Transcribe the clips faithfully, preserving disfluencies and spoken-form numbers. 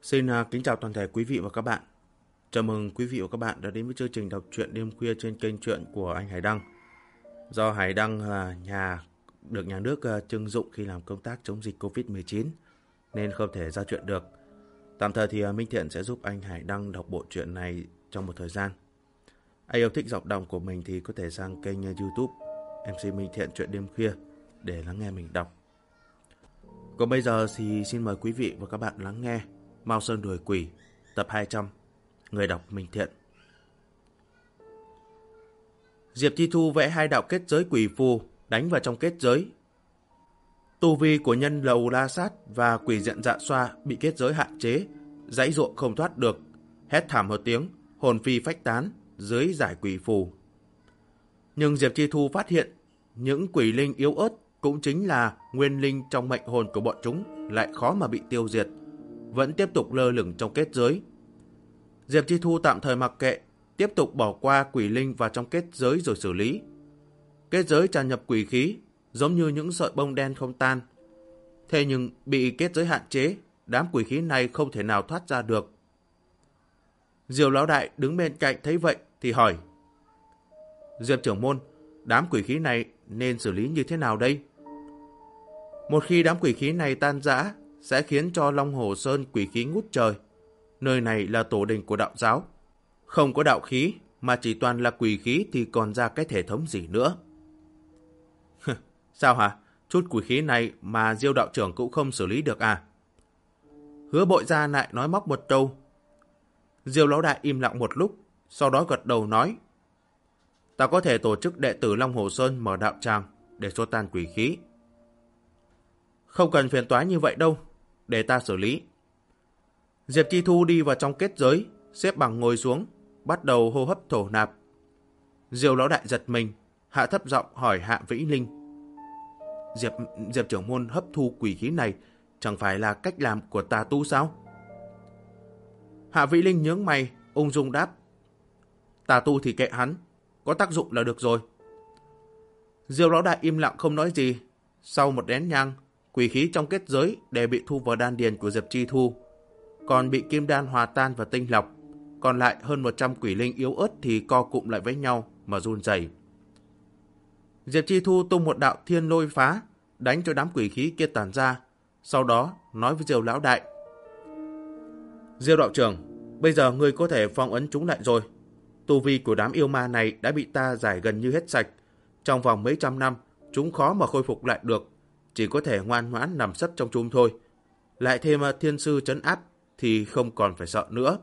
Xin uh, kính chào toàn thể quý vị và các bạn. Chào mừng quý vị và các bạn đã đến với chương trình đọc truyện đêm khuya trên kênh truyện của anh Hải Đăng. Do Hải Đăng là nhà được nhà nước uh, trưng dụng khi làm công tác chống dịch covid mười chín nên không thể ra truyện được. Tạm thời thì uh, Minh Thiện sẽ giúp anh Hải Đăng đọc bộ truyện này trong một thời gian. Ai yêu thích giọng đọc của mình thì có thể sang kênh uh, YouTube em xê Minh Thiện truyện đêm khuya để lắng nghe mình đọc. Còn bây giờ thì xin mời quý vị và các bạn lắng nghe Mao Sơn đuổi quỷ tập hai trăm. Người đọc Minh Thiện. Diệp Chi Thu vẽ hai đạo kết giới quỷ phù đánh vào trong kết giới. Tu vi của nhân lầu La Sát và quỷ diện Dạ Xoa bị kết giới hạn chế, giãy giụa không thoát được, hét thảm một tiếng, hồn phi phách tán dưới giải quỷ phù. Nhưng Diệp Chi Thu phát hiện những quỷ linh yếu ớt cũng chính là nguyên linh trong mệnh hồn của bọn chúng lại khó mà bị tiêu diệt, vẫn tiếp tục lơ lửng trong kết giới. Diệp Chi Thu tạm thời mặc kệ, tiếp tục bỏ qua quỷ linh vào trong kết giới rồi xử lý. Kết giới tràn nhập quỷ khí, giống như những sợi bông đen không tan. Thế nhưng bị kết giới hạn chế, đám quỷ khí này không thể nào thoát ra được. Diều Lão Đại đứng bên cạnh thấy vậy thì hỏi: Diệp trưởng môn, đám quỷ khí này nên xử lý như thế nào đây? Một khi đám quỷ khí này tan rã, sẽ khiến cho Long Hồ Sơn quỷ khí ngút trời. Nơi này là tổ đình của đạo giáo. Không có đạo khí, mà chỉ toàn là quỷ khí thì còn ra cái thể thống gì nữa. Sao hả? Chút quỷ khí này mà Diêu đạo trưởng cũng không xử lý được à? Hứa Bội Gia lại nói móc một câu. Diêu Lão Đại im lặng một lúc, sau đó gật đầu nói: Ta có thể tổ chức đệ tử Long Hồ Sơn mở đạo tràng để xua tan quỷ khí. Không cần phiền toái như vậy đâu, để ta xử lý. Diệp Chi Thu đi vào trong kết giới, xếp bằng ngồi xuống, bắt đầu hô hấp thổ nạp. Diêu Lão Đại giật mình, hạ thấp giọng hỏi Hạ Vĩ Linh: Diệp, Diệp trưởng môn hấp thu quỷ khí này chẳng phải là cách làm của tà tu sao? Hạ Vĩ Linh nhướng mày, ung dung đáp: Tà tu thì kệ hắn, có tác dụng là được rồi. Diêu Lão Đại im lặng không nói gì. Sau một nén nhang, quỷ khí trong kết giới đều bị thu vào đan điền của Diệp Chi Thu, còn bị kim đan hòa tan và tinh lọc. Còn lại hơn một trăm quỷ linh yếu ớt thì co cụm lại với nhau mà run rẩy. Diệp Chi Thu tung một đạo thiên lôi phá, đánh cho đám quỷ khí kia tản ra, sau đó nói với Diêu Lão Đại: Diêu đạo trưởng, bây giờ ngươi có thể phong ấn chúng lại rồi. Tu vi của đám yêu ma này đã bị ta giải gần như hết sạch. Trong vòng mấy trăm năm, chúng khó mà khôi phục lại được, chỉ có thể ngoan ngoãn nằm sấp trong chung thôi. Lại thêm thiên sư trấn áp thì không còn phải sợ nữa.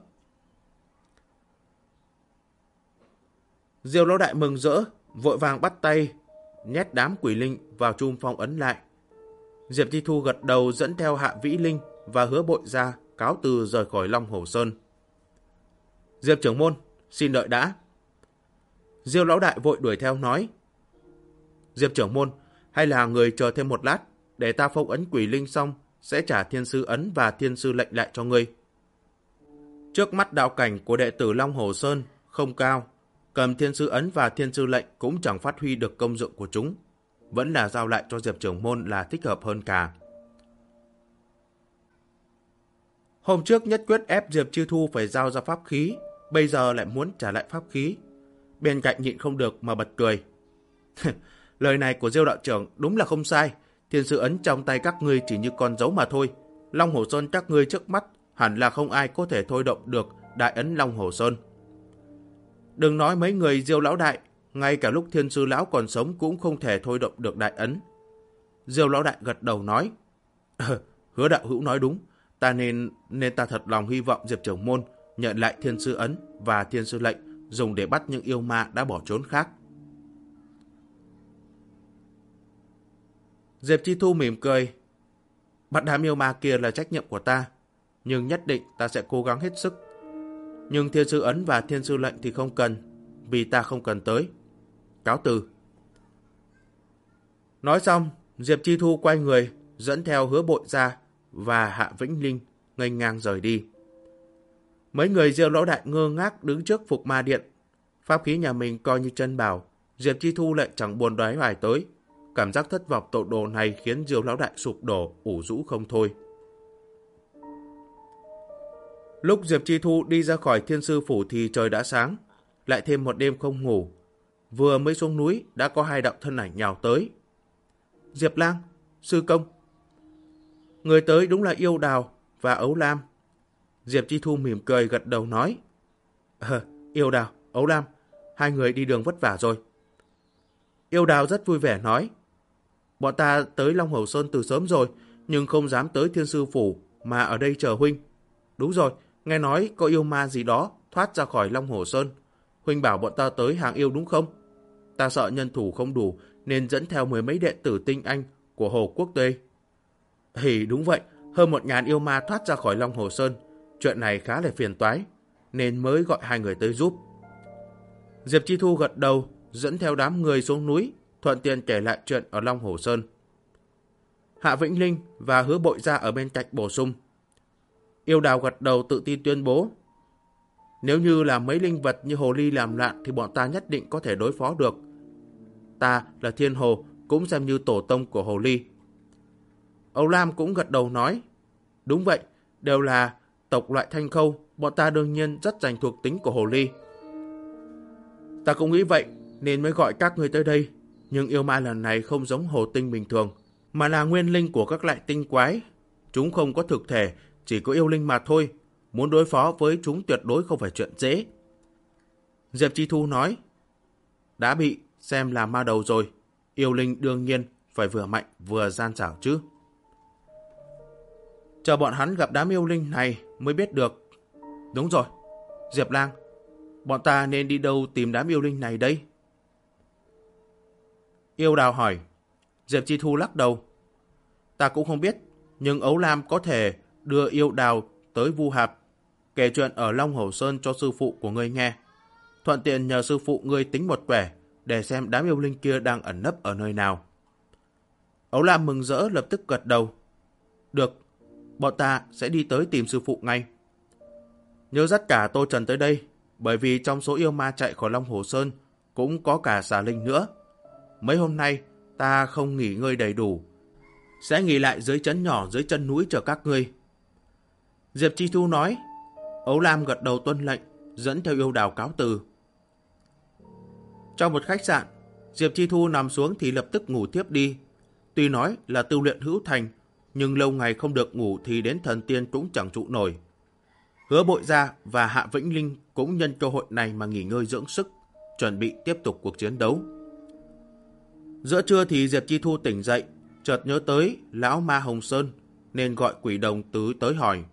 Diêu Lão Đại mừng rỡ, vội vàng bắt tay nhét đám quỷ linh vào chum phong ấn lại. Diệp Chi Thu gật đầu dẫn theo Hạ Vĩ Linh và Hứa Bội Gia cáo từ rời khỏi Long Hồ Sơn. Diệp trưởng môn, xin đợi đã. Diêu Lão Đại vội đuổi theo nói: Diệp trưởng môn, hay là người chờ thêm một lát, để ta phong ấn quỷ linh xong sẽ trả thiên sư ấn và thiên sư lệnh lại cho ngươi. Trước mắt đạo cảnh của đệ tử Long Hồ Sơn không cao, cầm thiên sư ấn và thiên sư lệnh cũng chẳng phát huy được công dụng của chúng, vẫn là giao lại cho Diệp trưởng môn là thích hợp hơn cả. Hôm trước nhất quyết ép Diệp Chi Thu phải giao ra pháp khí, bây giờ lại muốn trả lại pháp khí. Bên cạnh nhịn không được mà bật cười. Lời này của Diêu đạo trưởng đúng là không sai. Thiên sư ấn trong tay các ngươi chỉ như con dấu mà thôi. Long Hồ Sơn các ngươi trước mắt hẳn là không ai có thể thôi động được đại ấn Long Hồ Sơn. Đừng nói mấy người Diêu Lão Đại, ngay cả lúc thiên sư lão còn sống cũng không thể thôi động được đại ấn. Diêu Lão Đại gật đầu nói: Hứa đạo hữu nói đúng, ta nên nên ta thật lòng hy vọng Diệp trưởng môn nhận lại thiên sư ấn và thiên sư lệnh, dùng để bắt những yêu ma đã bỏ trốn khác. Diệp Chi Thu mỉm cười: Bắt đám yêu ma kia là trách nhiệm của ta, nhưng nhất định ta sẽ cố gắng hết sức. Nhưng thiên sư ấn và thiên sư lệnh thì không cần, vì ta không cần tới. Cáo từ. Nói xong, Diệp Chi Thu quay người, dẫn theo Hứa Bội Gia và Hạ Vĩnh Linh nghênh ngang rời đi. Mấy người Diêu Lão Đại ngơ ngác đứng trước Phục Ma Điện. Pháp khí nhà mình coi như chân bảo, Diệp Chi Thu lại chẳng buồn đoái hoài tới. Cảm giác thất vọng tội đồ này khiến Diêu Lão Đại sụp đổ, ủ rũ không thôi. Lúc Diệp Chi Thu đi ra khỏi Thiên Sư Phủ thì trời đã sáng, lại thêm một đêm không ngủ. Vừa mới xuống núi đã có hai đạo thân ảnh nhào tới. Diệp Lang, sư công. Người tới đúng là Yêu Đào và Ấu Lam. Diệp Chi Thu mỉm cười gật đầu nói. Ờ, Yêu Đào, Ấu Lam, hai người đi đường vất vả rồi. Yêu Đào rất vui vẻ nói. Bọn ta tới Long Hổ Sơn từ sớm rồi, nhưng không dám tới Thiên Sư Phủ mà ở đây chờ huynh. Đúng rồi, nghe nói có yêu ma gì đó thoát ra khỏi Long Hổ Sơn. Huynh bảo bọn ta tới hàng yêu đúng không? Ta sợ nhân thủ không đủ nên dẫn theo mười mấy đệ tử tinh anh của Hồ Quốc Tây. Thì đúng vậy, hơn một ngàn yêu ma thoát ra khỏi Long Hồ Sơn. Chuyện này khá là phiền toái, nên mới gọi hai người tới giúp. Diệp Chi Thu gật đầu, dẫn theo đám người xuống núi, thuận tiện kể lại chuyện ở Long Hồ Sơn. Hạ Vĩnh Linh và Hứa Bội Gia ở bên cạnh bổ sung. Yêu Đào gật đầu tự tin tuyên bố. Nếu như là mấy linh vật như hồ ly làm loạn thì bọn ta nhất định có thể đối phó được. Ta là Thiên Hồ, cũng xem như tổ tông của hồ ly. Âu Lam cũng gật đầu nói. Đúng vậy, đều là tộc loại thanh khâu, bọn ta đương nhiên rất giành thuộc tính của hồ ly. Ta cũng nghĩ vậy, nên mới gọi các người tới đây. Nhưng yêu ma lần này không giống hồ tinh bình thường, mà là nguyên linh của các loại tinh quái. Chúng không có thực thể, chỉ có yêu linh mà thôi. Muốn đối phó với chúng tuyệt đối không phải chuyện dễ. Diệp Chi Thu nói. Đã bị xem là ma đầu rồi. Yêu linh đương nhiên phải vừa mạnh vừa gian xảo chứ. Chờ bọn hắn gặp đám yêu linh này mới biết được. Đúng rồi, Diệp Lang, bọn ta nên đi đâu tìm đám yêu linh này đây? Yêu Đào hỏi. Diệp Chi Thu lắc đầu. Ta cũng không biết, nhưng Ấu Lam có thể đưa Yêu Đào tới Vu Hạp, kể chuyện ở Long Hổ Sơn cho sư phụ của ngươi nghe. Thuận tiện nhờ sư phụ ngươi tính một quẻ để xem đám yêu linh kia đang ẩn nấp ở nơi nào. Ấu Lam mừng rỡ lập tức gật đầu. Được, bọn ta sẽ đi tới tìm sư phụ ngay. Nhớ dắt cả Tô Trần tới đây, bởi vì trong số yêu ma chạy khỏi Long Hổ Sơn cũng có cả xà linh nữa. Mấy hôm nay ta không nghỉ ngơi đầy đủ, sẽ nghỉ lại dưới trấn nhỏ dưới chân núi chờ các ngươi. Diệp Chi Thu nói. Ấu Lam gật đầu tuân lệnh, dẫn theo Yêu Đào cáo từ. Trong một khách sạn, Diệp Chi Thu nằm xuống thì lập tức ngủ tiếp đi. Tuy nói là tu luyện hữu thành, nhưng lâu ngày không được ngủ thì đến thần tiên cũng chẳng trụ nổi. Hứa Bội Gia và Hạ Vĩnh Linh cũng nhân cơ hội này mà nghỉ ngơi dưỡng sức, chuẩn bị tiếp tục cuộc chiến đấu. Giữa trưa thì Diệp Chi Thu tỉnh dậy, chợt nhớ tới lão ma Hồng Sơn, nên gọi Quỷ Đồng Tứ tới hỏi.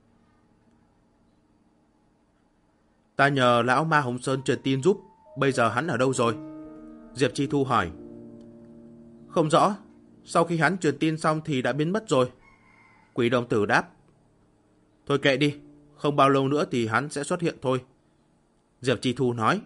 Ta nhờ lão ma Hồng Sơn truyền tin giúp, bây giờ hắn ở đâu rồi? Diệp Chi Thu hỏi. Không rõ, sau khi hắn truyền tin xong thì đã biến mất rồi. Quỷ Đồng Tử đáp. Thôi kệ đi, không bao lâu nữa thì hắn sẽ xuất hiện thôi. Diệp Chi Thu nói.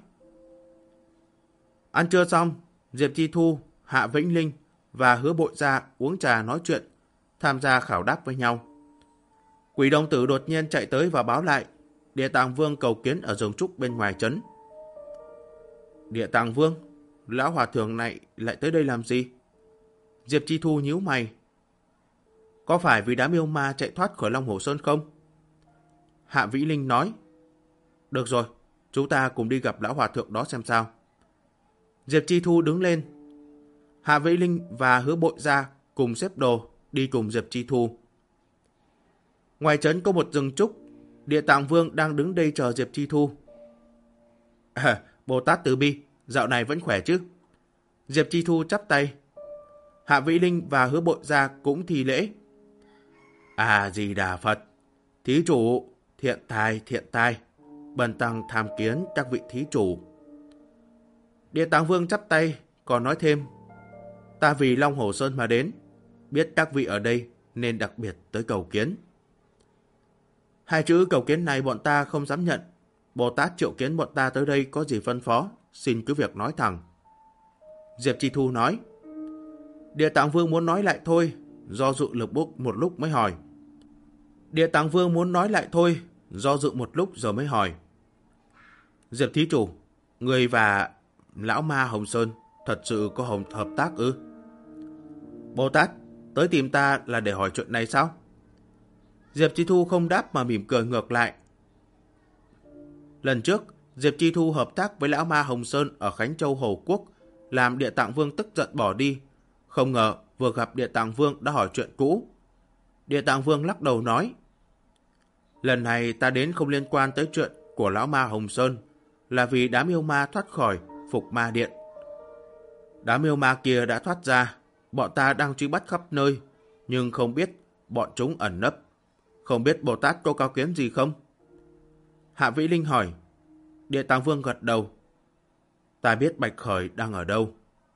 Ăn trưa xong, Diệp Chi Thu, Hạ Vĩnh Linh và Hứa Bội Gia uống trà nói chuyện, tham gia khảo đáp với nhau. Quỷ Đồng Tử đột nhiên chạy tới và báo lại, Địa Tạng Vương cầu kiến ở rừng trúc bên ngoài trấn. Địa Tạng Vương? Lão hòa thượng này lại tới đây làm gì? Diệp Chi Thu nhíu mày. Có phải vì đám yêu ma chạy thoát khỏi Long Hổ Sơn không? Hạ Vĩ Linh nói. Được rồi, chúng ta cùng đi gặp lão hòa thượng đó xem sao. Diệp Chi Thu đứng lên. Hạ Vĩ Linh và Hứa Bội Gia cùng xếp đồ đi cùng Diệp Chi Thu. Ngoài trấn có một rừng trúc, Địa Tạng Vương đang đứng đây chờ Diệp Chi Thu. À, Bồ Tát Từ Bi, dạo này vẫn khỏe chứ? Diệp Chi Thu chắp tay. Hạ Vĩ Linh và Hứa Bội Gia cũng thi lễ. À Di Đà Phật, thí chủ, thiện tài, thiện tài, bần tăng tham kiến các vị thí chủ. Địa Tạng Vương chắp tay, còn nói thêm. Ta vì Long Hổ Sơn mà đến, biết các vị ở đây nên đặc biệt tới cầu kiến. Hai chữ cầu kiến này bọn ta không dám nhận. Bồ Tát triệu kiến bọn ta tới đây có gì phân phó, xin cứ việc nói thẳng. Diệp Chi Thu nói. Địa Tạng Vương muốn nói lại thôi, do dự lực bốc một lúc mới hỏi. Địa Tạng Vương muốn nói lại thôi, do dự một lúc rồi mới hỏi. Diệp thí chủ, người và lão ma Hồng Sơn thật sự có hồng hợp tác ư? Bồ Tát tới tìm ta là để hỏi chuyện này sao? Diệp Chi Thu không đáp mà mỉm cười ngược lại, Lần trước, Diệp Chi Thu hợp tác với lão ma Hồng Sơn ở Khánh Châu Hồ Quốc, làm Địa Tạng Vương tức giận bỏ đi. Không ngờ vừa gặp Địa Tạng Vương đã hỏi chuyện cũ. Địa Tạng Vương lắc đầu nói, lần này ta đến không liên quan tới chuyện của lão ma Hồng Sơn, là vì đám yêu ma thoát khỏi Phục Ma Điện. Đám yêu ma kia đã thoát ra, bọn ta đang truy bắt khắp nơi, nhưng không biết bọn chúng ẩn nấp. Không biết Bồ Tát có cao kiến gì không? Hạ Vĩ Linh hỏi. Địa Tạng Vương gật đầu. Ta biết Bạch Khởi đang ở đâu.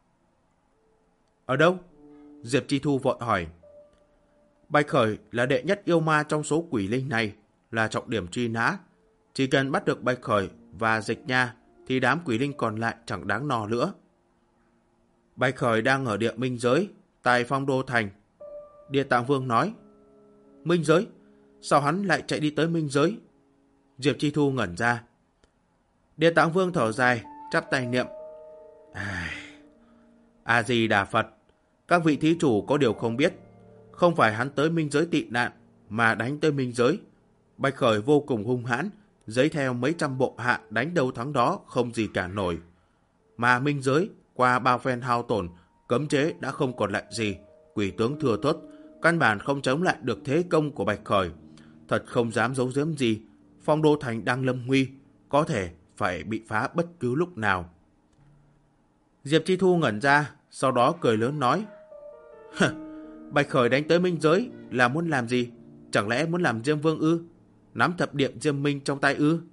Ở đâu? Diệp Chi Thu vội hỏi. Bạch Khởi là đệ nhất yêu ma trong số quỷ linh này, là trọng điểm truy nã. Chỉ cần bắt được Bạch Khởi và Dịch Nha thì đám quỷ linh còn lại chẳng đáng no nữa. Bạch Khởi đang ở địa minh giới, tại Phong Đô Thành. Địa Tạng Vương nói. Minh giới? Sao hắn lại chạy đi tới minh giới? Diệp Chi Thu ngẩn ra. Địa Tạng Vương thở dài, chắp tay niệm. A-di-đà Phật, các vị thí chủ có điều không biết. Không phải hắn tới minh giới tị nạn, mà đánh tới minh giới. Bạch Khởi vô cùng hung hãn, giấy theo mấy trăm bộ hạ đánh đâu thắng đó không gì cản nổi. Mà minh giới, qua bao phen hao tổn, cấm chế đã không còn lại gì, quỷ tướng thừa thớt, căn bản không chống lại được thế công của Bạch Khởi. Thật không dám giấu giếm gì, Phong Đô Thành đang lâm nguy, có thể phải bị phá bất cứ lúc nào. Diệp Chi Thu ngẩn ra, sau đó cười lớn nói. Bạch Khởi đánh tới minh giới là muốn làm gì? Chẳng lẽ muốn làm Diêm Vương ư? Nắm thập điện Diêm Minh trong tay ư?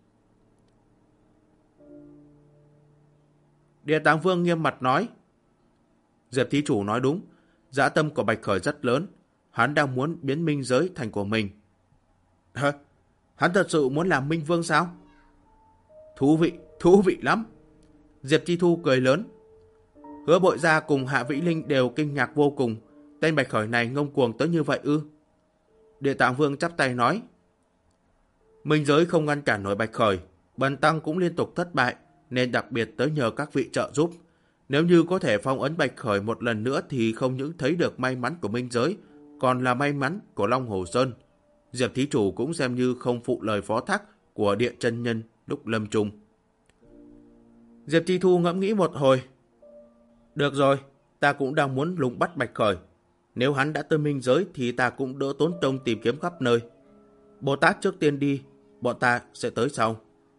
Địa Tạng Vương nghiêm mặt nói. Diệp thí chủ nói đúng, dã tâm của Bạch Khởi rất lớn, hắn đang muốn biến minh giới thành của mình. Hả? Hắn thật sự muốn làm Minh Vương sao? Thú vị, thú vị lắm. Diệp Chi Thu cười lớn. Hứa Bội Gia cùng Hạ Vĩ Linh đều kinh ngạc vô cùng. Tên Bạch Khởi này ngông cuồng tới như vậy ư? Địa Tạng Vương chắp tay nói. Minh giới không ngăn cản nổi Bạch Khởi, bần tăng cũng liên tục thất bại, nên đặc biệt tới nhờ các vị trợ giúp. Nếu như có thể phong ấn Bạch Khởi một lần nữa thì không những thấy được may mắn của minh giới, còn là may mắn của Long Hồ Sơn. Diệp thí chủ cũng xem như không phụ lời phó thác của Địa Chân Nhân lúc lâm chung. Diệp Chi Thu ngẫm nghĩ một hồi. Được rồi, ta cũng đang muốn lùng bắt Bạch Khởi. Nếu hắn đã tới minh giới thì ta cũng đỡ tốn công tìm kiếm khắp nơi. Bồ Tát trước tiên đi, bọn ta sẽ tới sau.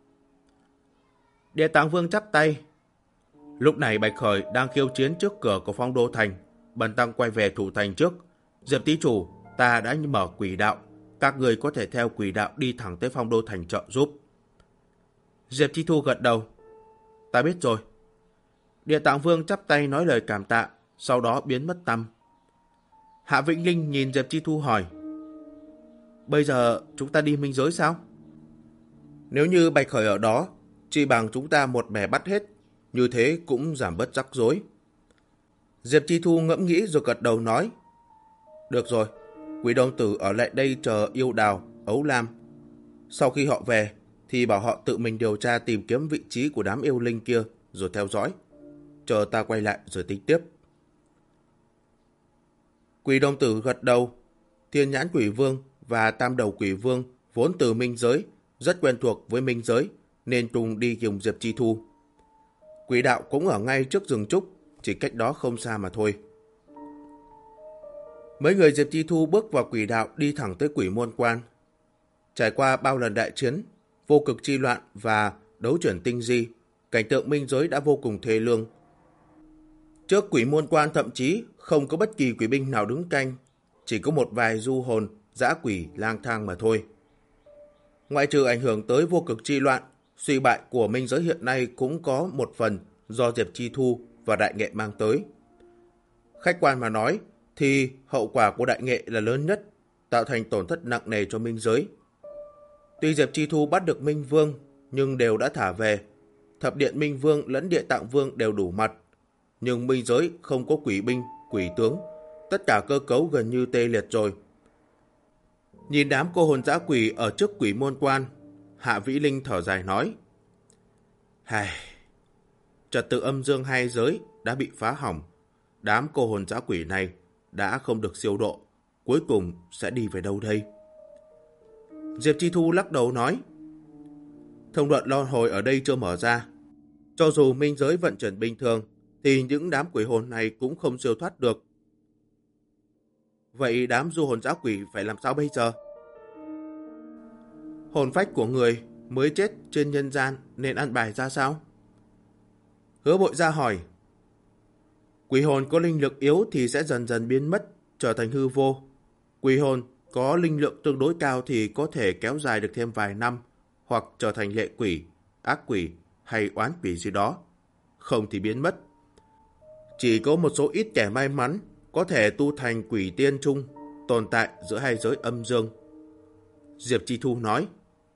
Địa Tạng Vương chắp tay. Lúc này Bạch Khởi đang khiêu chiến trước cửa của Phong Đô Thành. Bần tăng quay về thủ thành trước. Diệp tí chủ, ta đã mở quỷ đạo. Các người có thể theo quỷ đạo đi thẳng tới Phong Đô Thành trợ giúp. Diệp Chi Thu gật đầu. Ta biết rồi. Địa Tạng Vương chắp tay nói lời cảm tạ, sau đó biến mất tăm. Hạ Vĩnh Linh nhìn Diệp Chi Thu hỏi. Bây giờ chúng ta đi minh giới sao? Nếu như Bạch Khởi ở đó, chỉ bằng chúng ta một bè bắt hết, như thế cũng giảm bớt rắc rối. Diệp Chi Thu ngẫm nghĩ rồi gật đầu nói. Được rồi, Quỷ Đồng Tử ở lại đây chờ Yêu Đào, Ấu Lam. Sau khi họ về, thì bảo họ tự mình điều tra tìm kiếm vị trí của đám yêu linh kia, rồi theo dõi. Chờ ta quay lại rồi tính tiếp. Quỷ Đồng Tử gật đầu. Thiên Nhãn Quỷ Vương và Tam Đầu Quỷ Vương vốn từ minh giới, rất quen thuộc với minh giới, nên cùng đi cùng Diệp Chi Thu. Quỷ đạo cũng ở ngay trước rừng trúc, chỉ cách đó không xa mà thôi. Mấy người Diệp Chi Thu bước vào quỷ đạo đi thẳng tới Quỷ Môn Quan. Trải qua bao lần đại chiến, vô cực chi loạn và đấu chuyển tinh di, cảnh tượng minh giới đã vô cùng thê lương. Trước Quỷ Môn Quan thậm chí không có bất kỳ quỷ binh nào đứng canh, chỉ có một vài du hồn, dã quỷ lang thang mà thôi. Ngoại trừ ảnh hưởng tới vô cực chi loạn, suy bại của minh giới hiện nay cũng có một phần do Diệp Chi Thu và Đại Nghệ mang tới. Khách quan mà nói, thì hậu quả của Đại Nghệ là lớn nhất, tạo thành tổn thất nặng nề cho minh giới. Tuy Diệp Chi Thu bắt được Minh Vương, nhưng đều đã thả về. Thập điện Minh Vương lẫn Địa Tạng Vương đều đủ mặt, nhưng minh giới không có quỷ binh, quỷ tướng, tất cả cơ cấu gần như tê liệt rồi. Nhìn đám cô hồn dã quỷ ở trước Quỷ Môn Quan, Hạ Vĩ Linh thở dài nói. Hài, trật tự âm dương hai giới đã bị phá hỏng. Đám cô hồn dã quỷ này đã không được siêu độ, cuối cùng sẽ đi về đâu đây? Diệp Chi Thu lắc đầu nói. thông đoạn luân hồi ở đây chưa mở ra. Cho dù minh giới vận chuyển bình thường, thì những đám quỷ hồn này cũng không siêu thoát được. Vậy đám du hồn dã quỷ phải làm sao bây giờ? Hồn phách của người mới chết trên nhân gian nên ăn bài ra sao? Hứa Bội Gia hỏi. Quỷ hồn có linh lực yếu thì sẽ dần dần biến mất, trở thành hư vô. Quỷ hồn có linh lượng tương đối cao thì có thể kéo dài được thêm vài năm, hoặc trở thành lệ quỷ, ác quỷ hay oán quỷ gì đó. Không thì biến mất. Chỉ có một số ít kẻ may mắn có thể tu thành quỷ tiên trung, tồn tại giữa hai giới âm dương. Diệp Chi Thu nói.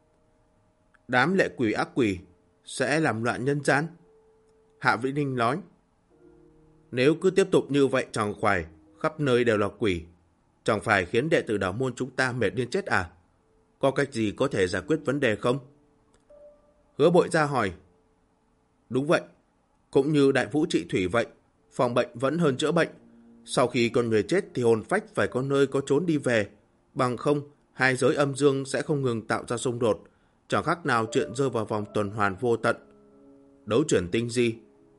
Đám lệ quỷ ác quỷ sẽ làm loạn nhân gian. Hạ Vĩ Ninh nói. Nếu cứ tiếp tục như vậy chẳng phải khắp nơi đều là quỷ, chẳng phải khiến đệ tử đạo môn chúng ta mệt đến chết à? Có cách gì có thể giải quyết vấn đề không? Hứa Bội Gia hỏi. Đúng vậy, cũng như Đại Vũ trị thủy vậy, phòng bệnh vẫn hơn chữa bệnh. Sau khi con người chết thì hồn phách phải có nơi có trốn đi về, bằng không hai giới âm dương sẽ không ngừng tạo ra xung đột, chẳng khác nào chuyện rơi vào vòng tuần hoàn vô tận. Đấu chuyển tinh di.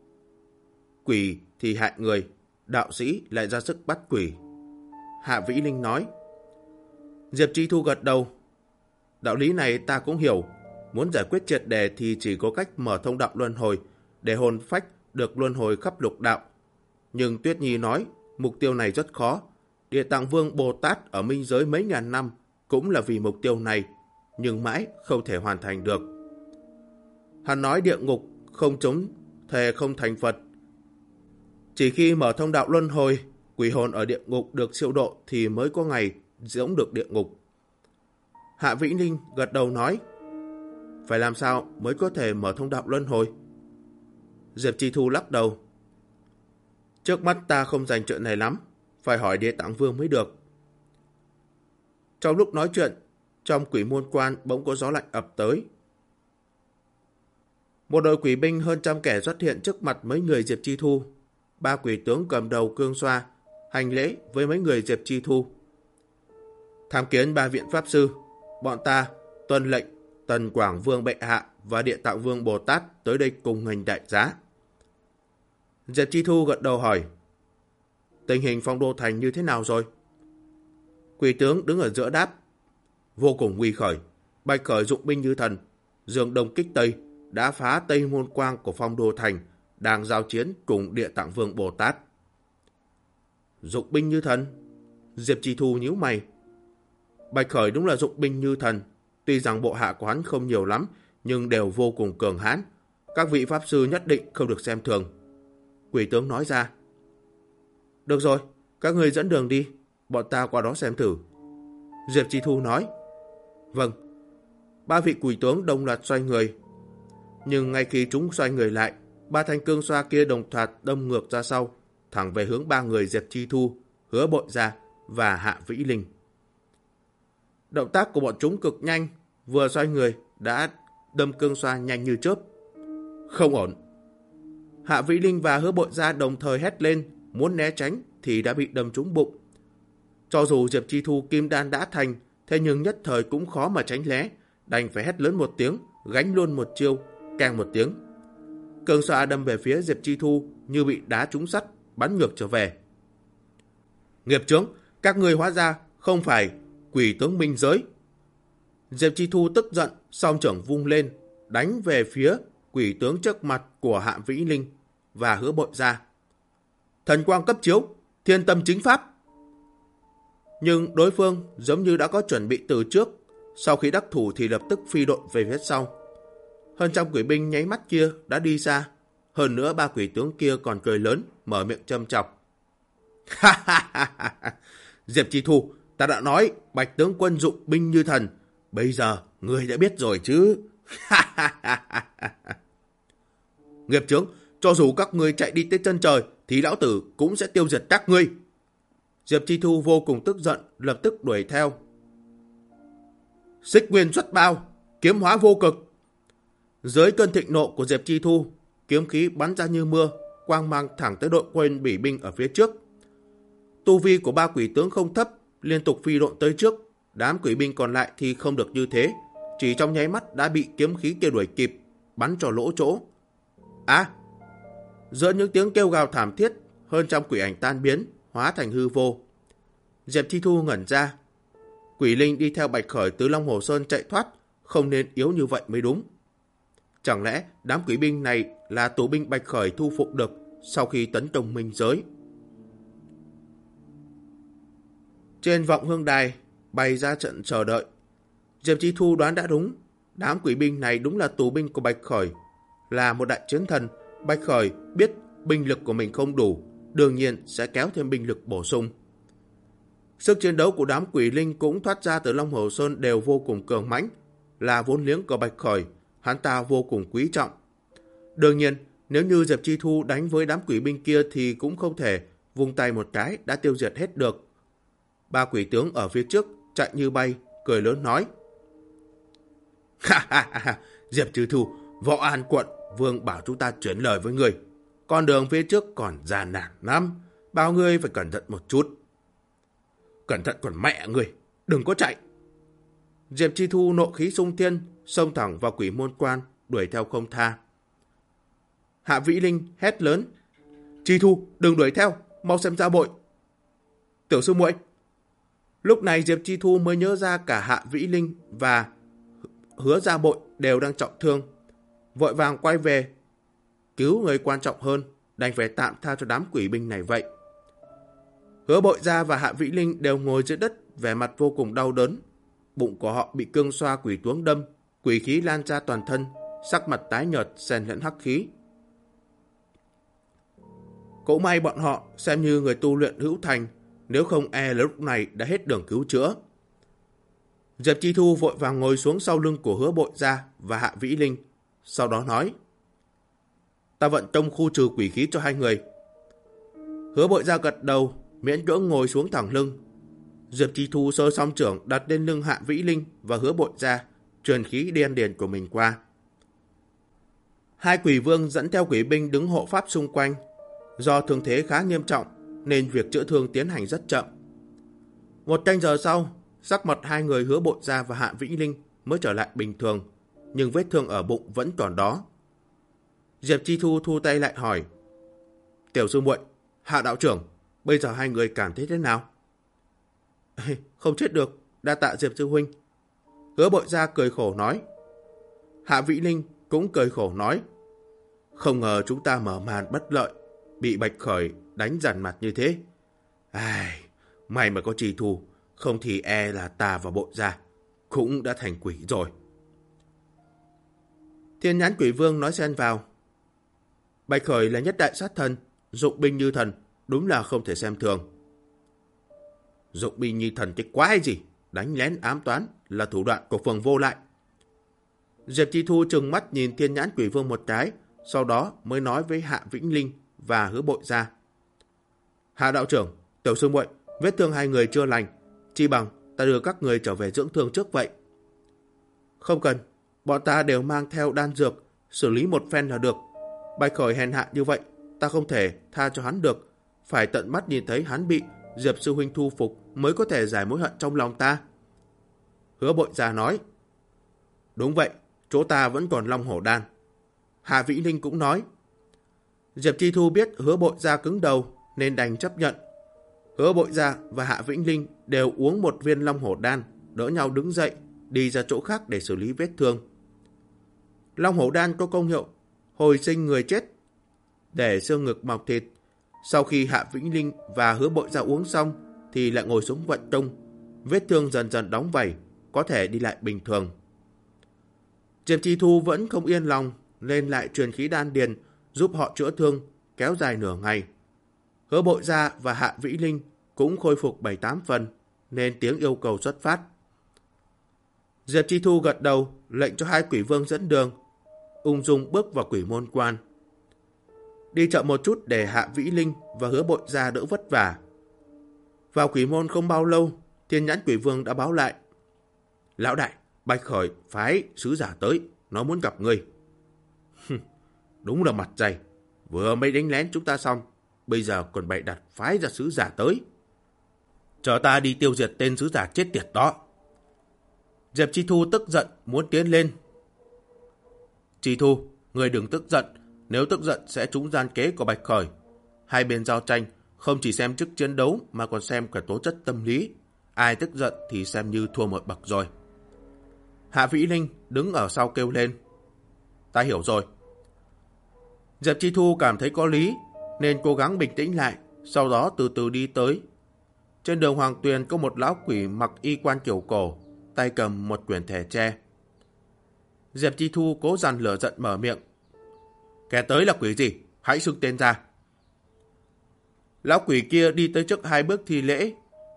Quỷ thì hại người, đạo sĩ lại ra sức bắt quỷ. Hạ Vĩ Linh nói. Diệp Chi Thu gật đầu. Đạo lý này ta cũng hiểu. Muốn giải quyết triệt đề thì chỉ có cách mở thông đạo luân hồi, để hồn phách được luân hồi khắp lục đạo. Nhưng Tuyết Nhi nói, mục tiêu này rất khó. Địa Tạng Vương Bồ Tát ở minh giới mấy ngàn năm cũng là vì mục tiêu này, nhưng mãi không thể hoàn thành được. Hắn nói địa ngục không chống, thề không thành Phật. Chỉ khi mở thông đạo luân hồi, quỷ hồn ở địa ngục được siêu độ thì mới có ngày giống được địa ngục. Hạ Vĩ Ninh gật đầu nói. Phải làm sao mới có thể mở thông đạo luân hồi? Diệp Chi Thu lắc đầu. Trước mắt ta không dành chuyện này lắm, phải hỏi Địa Tạng Vương mới được. Trong lúc nói chuyện, trong quỷ môn quan bỗng có gió lạnh ập tới. Một đội quỷ binh hơn trăm kẻ xuất hiện trước mặt mấy người Diệp Chi Thu. Ba quỷ tướng cầm đầu cương xoa, hành lễ với mấy người Diệp Chi Thu. Tham kiến ba viện pháp sư, bọn ta tuân lệnh Tần Quảng Vương bệ hạ và Địa Tạng Vương Bồ Tát tới đây cùng hành đại giá. Diệp Chi Thu gật đầu hỏi. Tình hình Phong Đô Thành như thế nào rồi? Quỷ tướng đứng ở giữa đáp. Vô cùng nguy khởi, bạch khởi dụng binh như thần, dương đông kích tây, đã phá tây môn quang của Phong Đô Thành, đang giao chiến cùng Địa Tạng Vương Bồ Tát. Dụng binh như thần? Diệp Chi Thu nhíu mày. Bạch khởi đúng là dụng binh như thần, tuy rằng bộ hạ của hắn không nhiều lắm, nhưng đều vô cùng cường hãn. Các vị pháp sư nhất định không được xem thường. Quỷ tướng nói ra. Được rồi, các người dẫn đường đi, bọn ta qua đó xem thử. Diệp Chi Thu nói. Vâng. Ba vị quỷ tướng đồng loạt xoay người. Nhưng ngay khi chúng xoay người lại, ba thanh cương xoa kia đồng loạt đâm ngược ra sau, thẳng về hướng ba người Diệp Chi Thu, Hứa Bội Gia và Hạ Vĩ Linh. Động tác của bọn chúng cực nhanh, vừa xoay người đã đâm cương xoa nhanh như chớp. Không ổn. Hạ Vĩ Linh và Hứa Bội Gia đồng thời hét lên, muốn né tránh thì đã bị đâm trúng bụng. Cho dù Diệp Chi Thu kim đan đã thành, thế nhưng nhất thời cũng khó mà tránh né, đành phải hét lớn một tiếng, gánh luôn một chiêu, keng một tiếng. Cương xoa đâm về phía Diệp Chi Thu như bị đá trúng sắt, bắn ngược trở về. Nghiệp chướng, các người hóa ra không phải quỷ tướng minh giới. Diệp Chi Thu tức giận, song trưởng vung lên, đánh về phía quỷ tướng trước mặt của Hạ Vĩ Linh và Hứa Bội Gia. Thần quang cấp chiếu, thiên tâm chính pháp. Nhưng đối phương giống như đã có chuẩn bị từ trước, sau khi đắc thủ thì lập tức phi đội về phía sau. Hơn trăm quỷ binh nháy mắt kia đã đi xa, hơn nữa ba quỷ tướng kia còn cười lớn, mở miệng châm chọc. Diệp Chi Thu, ta đã nói Bạch tướng quân dụng binh như thần, bây giờ ngươi đã biết rồi chứ. Nghiệp chướng, cho dù các ngươi chạy đi tới chân trời thì lão tử cũng sẽ tiêu diệt các ngươi. Diệp Chi Thu vô cùng tức giận, lập tức đuổi theo. Xích nguyên xuất bao, kiếm hóa vô cực. Dưới cơn thịnh nộ của Diệp Chi Thu, kiếm khí bắn ra như mưa, quang mang thẳng tới đội quân bỉ binh ở phía trước. Tu vi của ba quỷ tướng không thấp, liên tục phi độn tới trước. Đám quỷ binh còn lại thì không được như thế, chỉ trong nháy mắt đã bị kiếm khí kia đuổi kịp, bắn cho lỗ chỗ. À! Giữa những tiếng kêu gào thảm thiết, hơn trăm quỷ ảnh tan biến, hóa thành hư vô. Diệp Chi Thu ngẩn ra. Quỷ linh đi theo Bạch Khởi từ Long Hồ Sơn chạy thoát, không nên yếu như vậy mới đúng. Chẳng lẽ đám quỷ binh này là tù binh Bạch Khởi thu phục được sau khi tấn công minh giới? Trên vọng hương đài, bày ra trận chờ đợi. Diệp Chi Thu đoán đã đúng. Đám quỷ binh này đúng là tù binh của Bạch Khởi. Là một đại chiến thần, Bạch Khởi biết binh lực của mình không đủ, đương nhiên sẽ kéo thêm binh lực bổ sung. Sức chiến đấu của đám quỷ linh cũng thoát ra từ Long Hồ Sơn đều vô cùng cường mãnh, là vốn liếng của Bạch Khởi, hắn ta vô cùng quý trọng. Đương nhiên, nếu như Diệp Chi Thu đánh với đám quỷ binh kia thì cũng không thể vung tay một cái đã tiêu diệt hết được. Ba quỷ tướng ở phía trước chạy như bay, cười lớn nói: Ha ha ha, Diệp Chi Thu, Võ An quận vương bảo chúng ta chuyển lời với người. Con đường phía trước còn gian nan lắm, bao người phải cẩn thận một chút. Cẩn thận còn mẹ người, đừng có chạy. Diệp Chi Thu nộ khí xung thiên, xông thẳng vào quỷ môn quan, đuổi theo không tha. Hạ Vĩ Linh hét lớn: Chi Thu, đừng đuổi theo, mau xem Gia Bội. Tiểu sư muội. Lúc này Diệp Chi Thu mới nhớ ra cả Hạ Vĩ Linh và Hứa Gia Bội đều đang trọng thương, vội vàng quay về. Cứu người quan trọng hơn, đành phải tạm tha cho đám quỷ binh này vậy. Hứa Bội Gia và Hạ Vĩ Linh đều ngồi dưới đất, vẻ mặt vô cùng đau đớn. Bụng của họ bị cương xoa quỷ tuống đâm, quỷ khí lan ra toàn thân, sắc mặt tái nhợt xen lẫn hắc khí. Cũng may bọn họ xem như người tu luyện hữu thành, nếu không e là lúc này đã hết đường cứu chữa. Diệp Chi Thu vội vàng ngồi xuống sau lưng của Hứa Bội Gia và Hạ Vĩ Linh, sau đó nói: Ta vận trong khu trừ quỷ khí cho hai người. Hứa Bội Gia gật đầu, miễn cưỡng ngồi xuống thẳng lưng. Diệp Chi Thu sơ song trưởng đặt lên lưng Hạ Vĩ Linh và Hứa Bội Gia, truyền khí đen điền của mình qua. Hai quỷ vương dẫn theo quỷ binh đứng hộ pháp xung quanh. Do thương thế khá nghiêm trọng nên việc chữa thương tiến hành rất chậm. Một canh giờ sau, sắc mặt hai người Hứa Bội Gia và Hạ Vĩ Linh mới trở lại bình thường, nhưng vết thương ở bụng vẫn còn đó. Diệp Chi Thu thu tay lại hỏi: Tiểu sư muội, Hạ đạo trưởng, bây giờ hai người cảm thấy thế nào? Không chết được, đa tạ Diệp sư huynh. Hứa Bội Gia cười khổ nói. Hạ Vĩ Linh cũng cười khổ nói: Không ngờ chúng ta mở màn bất lợi, bị Bạch Khởi đánh dằn mặt như thế. Ai, may mà có Chi Thu, không thì e là ta và Bội Gia cũng đã thành quỷ rồi. Thiên Nhãn Quỷ Vương nói xen vào: Bạch Khởi là nhất đại sát thần, dụng binh như thần, đúng là không thể xem thường. Dụng binh như thần cái quái gì, đánh lén ám toán là thủ đoạn của Phường Vô Lại. Diệp Chi Thu trừng mắt nhìn Thiên Nhãn Quỷ Vương một cái, sau đó mới nói với Hạ Vĩnh Linh và Hứa Bội Gia: Hạ đạo trưởng, tiểu sư muội, vết thương hai người chưa lành, chi bằng ta đưa các người trở về dưỡng thương trước vậy. Không cần, bọn ta đều mang theo đan dược, xử lý một phen là được. Bạch Khởi hèn hạ như vậy, ta không thể tha cho hắn được, phải tận mắt nhìn thấy hắn bị Diệp sư huynh thu phục mới có thể giải mối hận trong lòng ta. Hứa Bội Gia nói. Đúng vậy, chỗ ta vẫn còn Long Hổ Đan. Hạ Vĩ Linh cũng nói. Diệp Chi Thu biết Hứa Bội Gia cứng đầu nên đành chấp nhận. Hứa Bội Gia và Hạ Vĩnh Linh đều uống một viên Long Hổ Đan, đỡ nhau đứng dậy, đi ra chỗ khác để xử lý vết thương. Long Hổ Đan có công hiệu hồi sinh người chết, để xương ngực mọc thịt. Sau khi Hạ Vĩnh Linh và Hứa Bội Gia uống xong thì lại ngồi xuống vận công, vết thương dần dần đóng vảy, có thể đi lại bình thường. Diệp Chi Thu vẫn không yên lòng, nên lại truyền khí đan điền giúp họ chữa thương, kéo dài nửa ngày. Hứa Bội Gia và Hạ Vĩ Linh cũng khôi phục bảy tám phần, nên tiếng yêu cầu xuất phát. Diệp Chi Thu gật đầu, lệnh cho hai quỷ vương dẫn đường, ung dung bước vào quỷ môn quan. Đi chậm một chút để Hạ Vĩ Linh và Hứa Bội Gia đỡ vất vả. Vào quỷ môn không bao lâu, Thiên Nhãn Quỷ Vương đã báo lại: Lão đại, Bạch Khởi phái sứ giả tới, nó muốn gặp ngươi. Đúng là mặt dày, vừa mới đánh lén chúng ta xong, bây giờ còn bày đặt phái ra sứ giả tới. Chờ ta đi tiêu diệt tên sứ giả chết tiệt đó. Diệp Chi Thu tức giận muốn tiến lên. Chi Thu, người đừng tức giận, nếu tức giận sẽ trúng gian kế của Bạch Khởi. Hai bên giao tranh, không chỉ xem chức chiến đấu mà còn xem cả tố chất tâm lý. Ai tức giận thì xem như thua một bậc rồi. Hạ Vĩ Linh đứng ở sau kêu lên. Ta hiểu rồi. Diệp Chi Thu cảm thấy có lý, nên cố gắng bình tĩnh lại, sau đó từ từ đi tới. Trên đường Hoàng Tuyền có một lão quỷ mặc y quan kiểu cổ, tay cầm một quyển thẻ tre. Diệp Chi Thu cố dằn lửa giận mở miệng. Kẻ tới là quỷ gì? Hãy xưng tên ra. Lão quỷ kia đi tới trước hai bước thi lễ.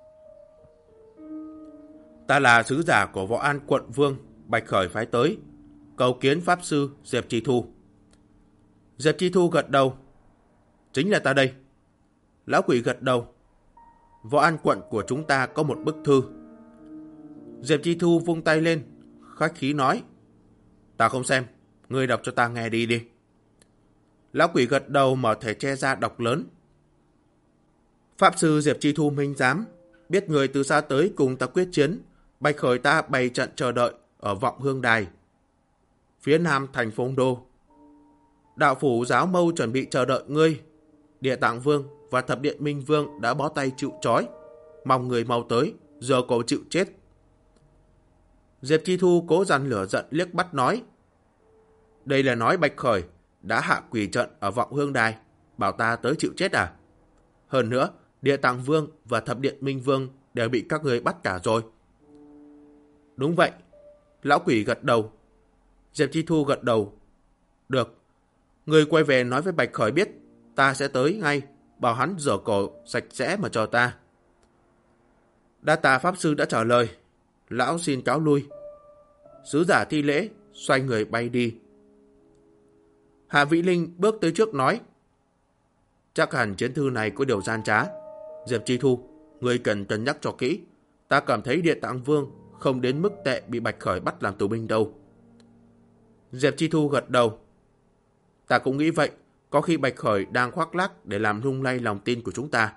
Ta là sứ giả của Võ An quận vương, Bạch Khởi phái tới, cầu kiến pháp sư Diệp Chi Thu. Diệp Chi Thu gật đầu. Chính là ta đây. Lão quỷ gật đầu. Võ An quận của chúng ta có một bức thư. Diệp Chi Thu vung tay lên, khách khí nói. Ta không xem, ngươi đọc cho ta nghe đi đi. Lão quỷ gật đầu mở thẻ tre ra đọc lớn. Pháp sư Diệp Chi Thu minh giám, biết người từ xa tới cùng ta quyết chiến, Bạch Khởi ta bày trận chờ đợi ở Vọng Hương Đài, phía nam thành Phong Đô. Đạo phủ giáo mâu chuẩn bị chờ đợi ngươi. Địa Tạng Vương và Thập Điện Minh Vương đã bó tay chịu trói, mong người mau tới, giờ cổ chịu chết. Diệp Chi Thu cố dằn lửa giận liếc bắt nói. Đây là nói Bạch Khởi đã hạ quỷ trận ở Vọng Hương Đài, bảo ta tới chịu chết à? Hơn nữa, Địa Tạng Vương và Thập Điện Minh Vương đều bị các người bắt cả rồi. Đúng vậy. Lão quỷ gật đầu. Diệp Chi Thu gật đầu. Được. Người quay về nói với Bạch Khởi biết, ta sẽ tới ngay, bảo hắn rửa cổ sạch sẽ mà cho ta. Đa tạ pháp sư đã trả lời. Lão xin cáo lui. Sứ giả thi lễ, xoay người bay đi. Hạ Vĩ Linh bước tới trước nói. Chắc hẳn chiến thư này có điều gian trá. Diệp Chi Thu, người cần cân nhắc cho kỹ. Ta cảm thấy Địa Tạng Vương không đến mức tệ bị Bạch Khởi bắt làm tù binh đâu. Diệp Chi Thu gật đầu. Ta cũng nghĩ vậy, có khi Bạch Khởi đang khoác lác để làm lung lay lòng tin của chúng ta.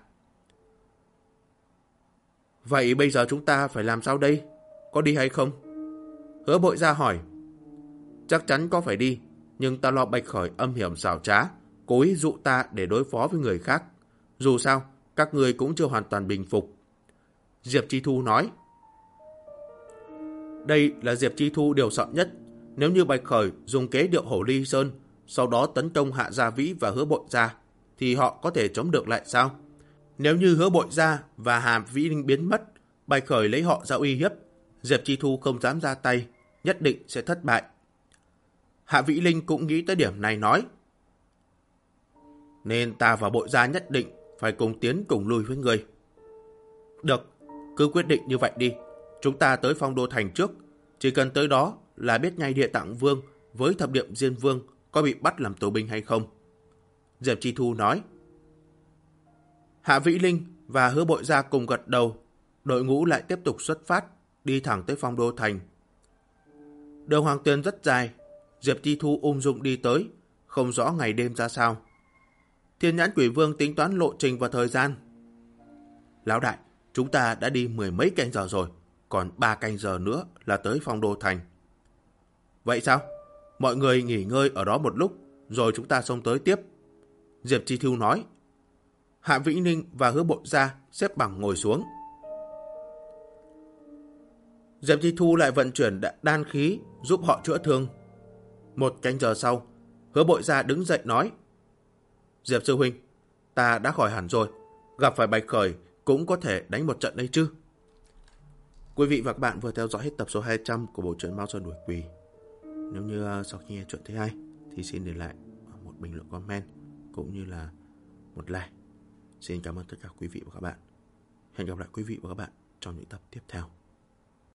Vậy bây giờ chúng ta phải làm sao đây? Có đi hay không? Hứa Bội Gia hỏi. Chắc chắn có phải đi, nhưng ta lo Bạch Khởi âm hiểm xảo trá, cố ý dụ ta để đối phó với người khác. Dù sao, các người cũng chưa hoàn toàn bình phục. Diệp Chi Thu nói. Đây là Diệp Chi Thu điều sợ nhất. Nếu như Bạch Khởi dùng kế điệu hổ ly sơn, sau đó tấn công Hạ Gia Vĩ và Hứa Bội Gia, thì họ có thể chống được lại sao? Nếu như Hứa Bội Gia và Hạ Vĩ Linh biến mất, Bạch Khởi lấy họ ra uy hiếp, Diệp Chi Thu không dám ra tay, nhất định sẽ thất bại. Hạ Vĩ Linh cũng nghĩ tới điểm này nói. Nên ta và Bội Gia nhất định phải cùng tiến cùng lui với người. Được, cứ quyết định như vậy đi. Chúng ta tới Phong Đô Thành trước. Chỉ cần tới đó là biết ngay Địa Tạng Vương với Thập Điện Diên Vương có bị bắt làm tù binh hay không. Diệp Chi Thu nói. Hạ Vĩ Linh và Hứa Bội Gia cùng gật đầu. Đội ngũ lại tiếp tục xuất phát, đi thẳng tới Phong Đô Thành. Đường Hoàng Tuyền rất dài. Diệp Chi Thu ung dung đi tới, không rõ ngày đêm ra sao. Thiên Nhãn Quỷ Vương tính toán lộ trình và thời gian. Lão đại, chúng ta đã đi mười mấy canh giờ rồi, còn ba canh giờ nữa là tới Phong Đô Thành. Vậy sao? Mọi người nghỉ ngơi ở đó một lúc, rồi chúng ta xông tới tiếp. Diệp Chi Thu nói. Hạ Vĩ Ninh và Hứa Bội Gia xếp bằng ngồi xuống. Diệp Chi Thu lại vận chuyển đan khí giúp họ chữa thương. Một canh giờ sau, Hứa Bội Gia đứng dậy nói. Diệp sư huynh, ta đã khỏi hẳn rồi, gặp phải Bạch Khởi cũng có thể đánh một trận đấy chứ. Quý vị và các bạn vừa theo dõi hết tập số hai trăm của bộ truyện Mao Sơn Đuổi Quỷ. Nếu như sau khi nghe chuyện thấy hay thì xin để lại một bình luận comment cũng như là một like. Xin cảm ơn tất cả quý vị và các bạn. Hẹn gặp lại quý vị và các bạn trong những tập tiếp theo.